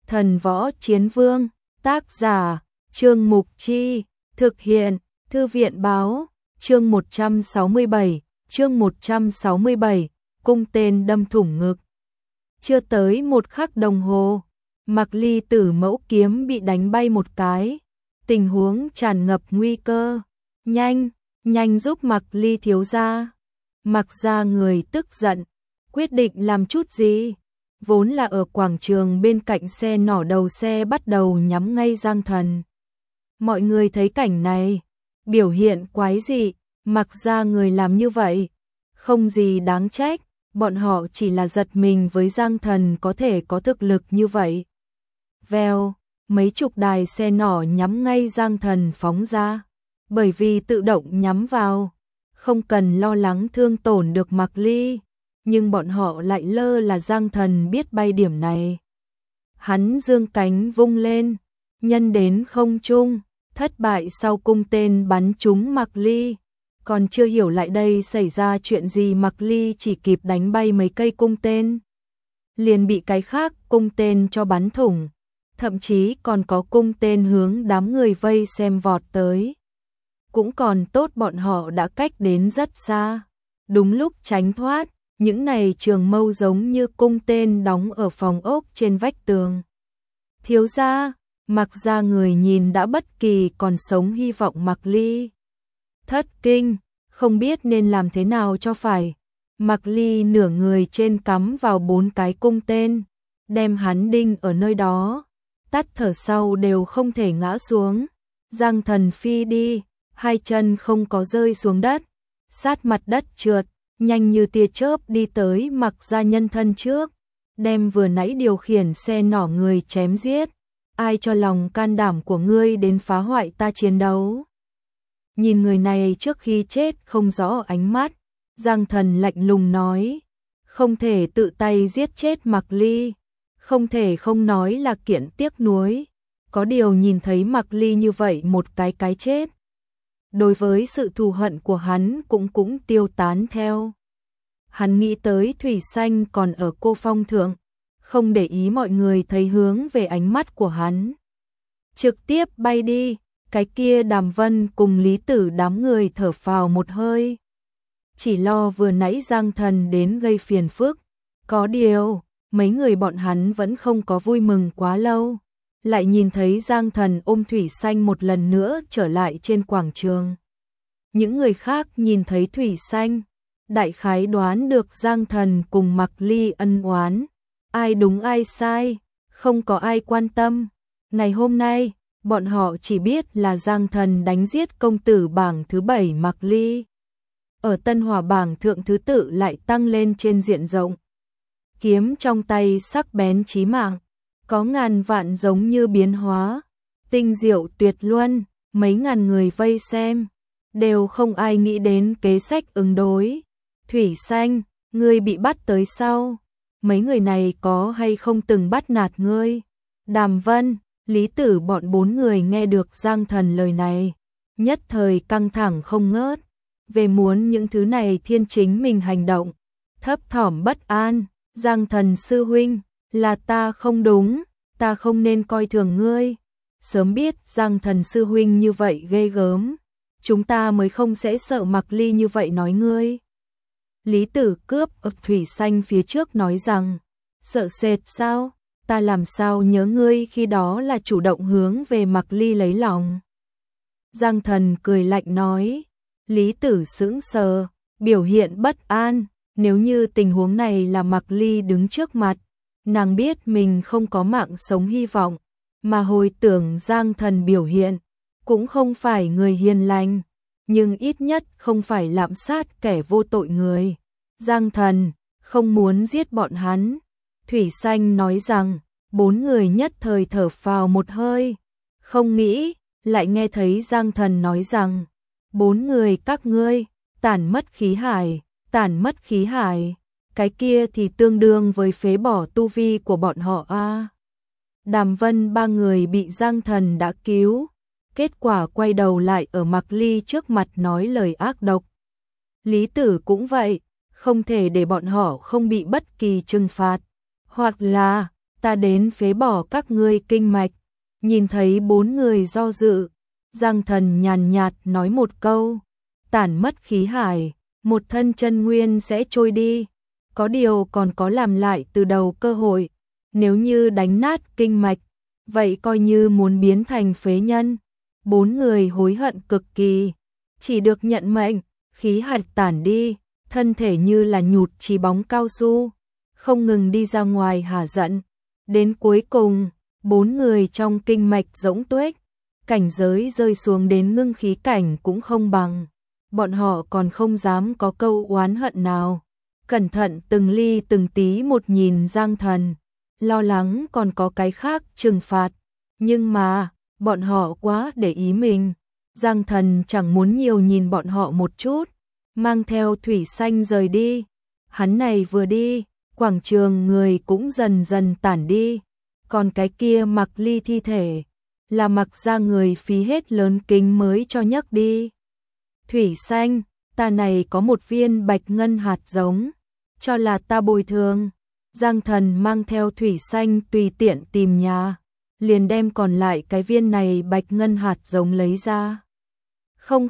Thần Võ Chiến Vương, tác giả, Trương Mục Chi, thực hiện, Thư viện Báo, chương 167, cung tên đâm thủng ngực. Chưa tới một khắc đồng hồ, Mạc Ly Tử mẫu kiếm bị đánh bay một cái, tình huống tràn ngập nguy cơ. Nhanh giúp Mạc Ly thiếu gia. Mạc gia người tức giận, quyết định làm chút gì. Vốn là ở quảng trường bên cạnh xe nỏ đầu xe bắt đầu nhắm ngay Giang Thần. Mọi người thấy cảnh này, biểu hiện quái dị, Mạc gia người làm như vậy, không gì đáng trách, bọn họ chỉ là giật mình với Giang Thần có thể có thực lực như vậy. Vèo, mấy chục đài xe nỏ nhắm ngay Giang Thần phóng ra, bởi vì tự động nhắm vào, không cần lo lắng thương tổn được Mạc Ly, nhưng bọn họ lại lơ là Giang Thần biết bay điểm này. Hắn dương cánh vung lên, nhân đến không trung, thất bại sau cung tên bắn trúng Mạc Ly. Còn chưa hiểu lại đây xảy ra chuyện gì, Mạc Ly chỉ kịp đánh bay mấy cây cung tên, liền bị cái khác cung tên cho bắn thủng, thậm chí còn có cung tên hướng đám người vây xem vọt tới. Cũng còn tốt bọn họ đã cách đến rất xa, đúng lúc tránh thoát, những này trường mâu giống như cung tên đóng ở phòng ốc trên vách tường. Thiếu gia, Mạc gia người nhìn đã bất kỳ còn sống hy vọng Mạc Ly. Thất kinh, không biết nên làm thế nào cho phải. Mạc Ly nửa người trên cắm vào 4 cái cung tên, đem hắn đinh ở nơi đó, tắt thở sau đều không thể ngã xuống. Giang Thần phi đi, hai chân không có rơi xuống đất, sát mặt đất trượt, nhanh như tia chớp đi tới Mạc gia nhân thân trước, đem vừa nãy điều khiển xe nỏ người chém giết. Ai cho lòng can đảm của ngươi đến phá hoại ta chiến đấu? Nhìn người này trước khi chết không rõ ánh mắt, Giang Thần lạnh lùng nói, không thể tự tay giết chết Mạc Ly, không thể không nói là kiện tiếc nuối, có điều nhìn thấy Mạc Ly như vậy một cái chết, đối với sự thù hận của hắn cũng tiêu tán theo. Hắn nghĩ tới Thủy Xanh còn ở Cô Phong thượng, không để ý mọi người thấy hướng về ánh mắt của hắn, trực tiếp bay đi. Cái kia Đàm Vân cùng Lý Tử đám người thở phào một hơi, chỉ lo vừa nãy Giang Thần đến gây phiền phức. Có điều, mấy người bọn hắn vẫn không có vui mừng quá lâu, lại nhìn thấy Giang Thần ôm Thủy Xanh một lần nữa trở lại trên quảng trường. Những người khác nhìn thấy Thủy Xanh, đại khái đoán được Giang Thần cùng Mạc Ly ân oán, ai đúng ai sai, không có ai quan tâm. Ngày hôm nay, bọn họ chỉ biết là Giang Thần đánh giết công tử bảng thứ 7 Mạc Ly. Ở Tân Hỏa bảng thượng thứ tự lại tăng lên trên diện rộng. Kiếm trong tay sắc bén chí mạng, có ngàn vạn giống như biến hóa, tinh diệu tuyệt luân, mấy ngàn người vây xem, đều không ai nghĩ đến kế sách ứng đối. Thủy Xanh, ngươi bị bắt tới sau, mấy người này có hay không từng bắt nạt ngươi? Đàm Vân, Lý Tử bọn 4 người nghe được Giang Thần lời này, nhất thời căng thẳng không ngớt, về muốn những thứ này thiên chính mình hành động, thấp thỏm bất an. Giang Thần sư huynh, là ta không đúng, ta không nên coi thường ngươi, sớm biết Giang Thần sư huynh như vậy ghê gớm, chúng ta mới không sẽ sợ Mạc Ly như vậy nói ngươi. Lý Tử cướp ở Thủy Xanh phía trước nói rằng, sợ sệt sao? Ta làm sao nhớ ngươi khi đó là chủ động hướng về Mạc Ly lấy lòng. Giang Thần cười lạnh nói. Lý Tử sững sờ, biểu hiện bất an, nếu như tình huống này là Mạc Ly đứng trước mặt, nàng biết mình không có mạng sống hy vọng, mà hồi tưởng Giang Thần biểu hiện, cũng không phải người hiền lành, nhưng ít nhất không phải lạm sát kẻ vô tội người. Giang Thần không muốn giết bọn hắn. Thủy Xanh nói rằng, 4 người nhất thời thở phào một hơi, không nghĩ, lại nghe thấy Giang Thần nói rằng, 4 người các ngươi, tản mất khí hải, cái kia thì tương đương với phế bỏ tu vi của bọn họ a. Đàm Vân 3 người bị Giang Thần đã cứu, kết quả quay đầu lại ở Mạc Ly trước mặt nói lời ác độc. Lý Tử cũng vậy, không thể để bọn họ không bị bất kỳ trừng phạt, hoặc là ta đến phế bỏ các ngươi kinh mạch. Nhìn thấy bốn người do dự, Giang Thần nhàn nhạt nói một câu, tản mất khí hải, một thân chân nguyên sẽ trôi đi, có điều còn có làm lại từ đầu cơ hội, nếu như đánh nát kinh mạch, vậy coi như muốn biến thành phế nhân. Bốn người hối hận cực kỳ, chỉ được nhận mệnh, khí hạch tản đi, thân thể như là nhụt chí bóng cao su, không ngừng đi ra ngoài hả giận. Đến cuối cùng, bốn người trong kinh mạch rỗng tuếch, cảnh giới rơi xuống đến ngưng khí cảnh cũng không bằng. Bọn họ còn không dám có câu oán hận nào. Cẩn thận từng ly từng tí một nhìn Giang Thần, lo lắng còn có cái khác trừng phạt. Nhưng mà, bọn họ quá để ý mình. Giang Thần chẳng muốn nhiều nhìn bọn họ một chút, mang theo Thủy Xanh rời đi. Hắn này vừa đi, quảng trường người cũng dần dần tản đi. Còn cái kia Mặc Ly thi thể, là Mặc ra người phí hết lớn kính mới cho nhấc đi. Thủy Xanh, ta này có một viên bạch ngân hạt giống, cho là ta bồi thường. Giang Thần mang theo Thủy Xanh tùy tiện tìm nhà, liền đem còn lại cái viên này bạch ngân hạt giống lấy ra. Không,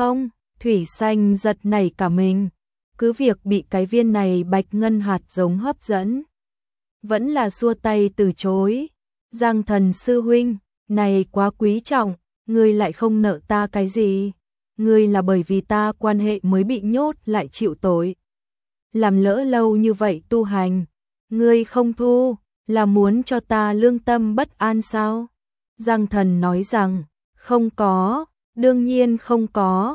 Thủy Xanh giật nảy cả mình, cứ việc bị cái viên này bạch ngân hạt giống hấp dẫn, vẫn là xua tay từ chối. Giang Thần sư huynh, này quá quý trọng, ngươi lại không nợ ta cái gì. Ngươi là bởi vì ta quan hệ mới bị nhốt lại chịu tội. Làm lỡ lâu như vậy tu hành, ngươi không thu, là muốn cho ta lương tâm bất an sao? Giang Thần nói rằng, không có, đương nhiên không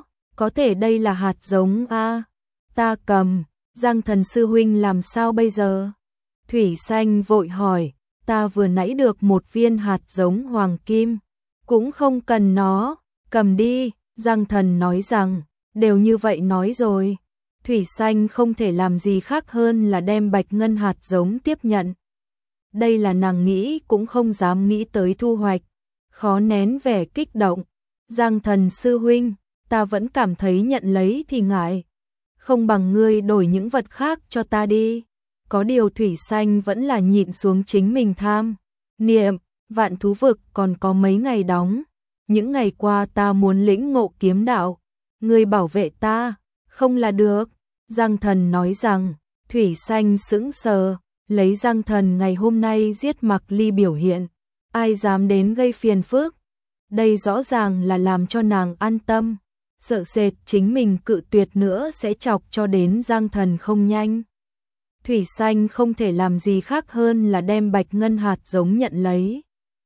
có thể đây là hạt giống a, ta cầm. Giang Thần sư huynh làm sao bây giờ? Thủy Xanh vội hỏi, ta vừa nãy được một viên hạt giống hoàng kim, cũng không cần nó, cầm đi. Giang Thần nói rằng, đều như vậy nói rồi. Thủy Xanh không thể làm gì khác hơn là đem bạch ngân hạt giống tiếp nhận. Đây là nàng nghĩ cũng không dám nghĩ tới thu hoạch, khó nén vẻ kích động. Giang Thần sư huynh, ta vẫn cảm thấy nhận lấy thì ngại, không bằng ngươi đổi những vật khác cho ta đi. Có điều Thủy Xanh vẫn là nhịn xuống chính mình tham niệm, Vạn Thú Vực còn có mấy ngày đóng. Những ngày qua ta muốn lĩnh ngộ kiếm đạo, ngươi bảo vệ ta, không là được. Giang Thần nói rằng, Thủy Xanh sững sờ, lấy Giang Thần ngày hôm nay giết Mặc Ly biểu hiện, ai dám đến gây phiền phức. Đây rõ ràng là làm cho nàng an tâm, sợ sệt chính mình cự tuyệt nữa sẽ chọc cho đến Giang Thần không nhanh. Thủy Xanh không thể làm gì khác hơn là đem bạch ngân hạt giống nhận lấy.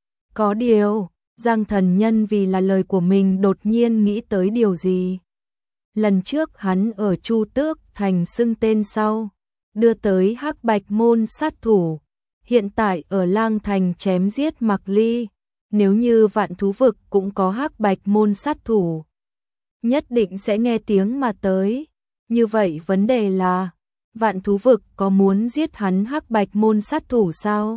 Có điều, Giang Thần nhân vì là lời của mình đột nhiên nghĩ tới điều gì. Lần trước hắn ở Chu Tước Thành xưng tên sau, đưa tới Hắc Bạch môn sát thủ, hiện tại ở Lang Thành chém giết Mặc Ly, nếu như Vạn Thú Vực cũng có Hắc Bạch môn sát thủ, nhất định sẽ nghe tiếng mà tới. Như vậy vấn đề là, Vạn Thú Vực có muốn giết hắn Hắc Bạch môn sát thủ sao?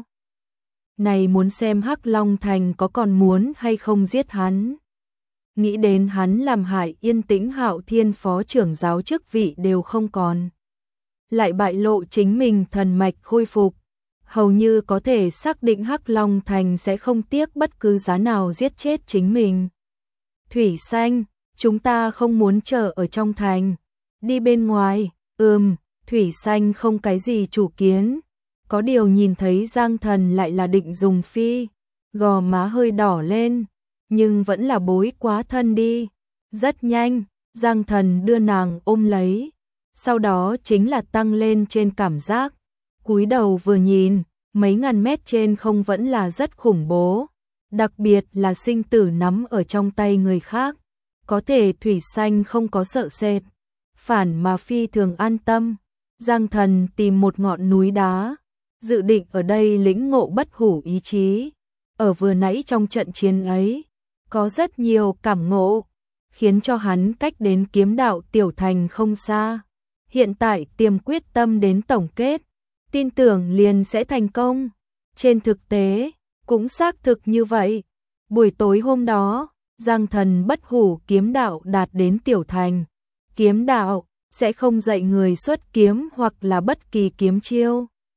Này muốn xem Hắc Long Thành có còn muốn hay không giết hắn. Nghĩ đến hắn làm hại Yên Tĩnh Hạo Thiên phó trưởng giáo chức vị đều không còn, lại bại lộ chính mình thần mạch khôi phục, hầu như có thể xác định Hắc Long Thành sẽ không tiếc bất cứ giá nào giết chết chính mình. Thủy Xanh, chúng ta không muốn chờ ở trong thành, đi bên ngoài. Thủy Xanh không cái gì chủ kiến, có điều nhìn thấy Giang Thần lại là định dùng phi, gò má hơi đỏ lên, nhưng vẫn là bối quá thân đi. Rất nhanh, Giang Thần đưa nàng ôm lấy, sau đó chính là tăng lên trên cảm giác, cúi đầu vừa nhìn, mấy ngàn mét trên không vẫn là rất khủng bố, đặc biệt là sinh tử nắm ở trong tay người khác, có thể Thủy Xanh không có sợ sệt, phản mà phi thường an tâm. Giang Thần tìm một ngọn núi đá, dự định ở đây lĩnh ngộ bất hủ ý chí. Ở vừa nãy trong trận chiến ấy, có rất nhiều cảm ngộ, khiến cho hắn cách đến kiếm đạo tiểu thành không xa. Hiện tại tiềm quyết tâm đến tổng kết, tin tưởng liền sẽ thành công. Trên thực tế, cũng xác thực như vậy. Buổi tối hôm đó, Giang Thần bất hủ kiếm đạo đạt đến tiểu thành. Kiếm đạo sẽ không dạy người xuất kiếm hoặc là bất kỳ kiếm chiêu,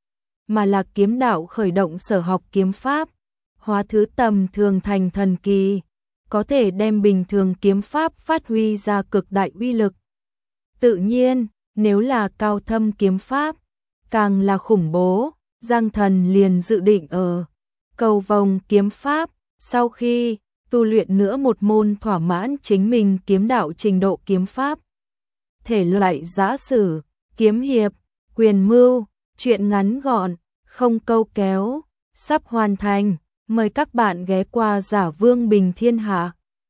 mà là kiếm đạo khởi động sở học kiếm pháp, hóa thứ tầm thường thành thần kỳ, có thể đem bình thường kiếm pháp phát huy ra cực đại uy lực. Tự nhiên, nếu là cao thâm kiếm pháp, càng là khủng bố. Giang Thần liền dự định ở Cầu Vồng kiếm pháp, sau khi tu luyện nữa một môn thỏa mãn chính mình kiếm đạo trình độ kiếm pháp. Thể loại giã sử, kiếm hiệp, quyền mưu, truyện ngắn gọn, không câu kéo, sắp hoàn thành. Mời các bạn ghé qua Giả Vương Bình Thiên Hạ.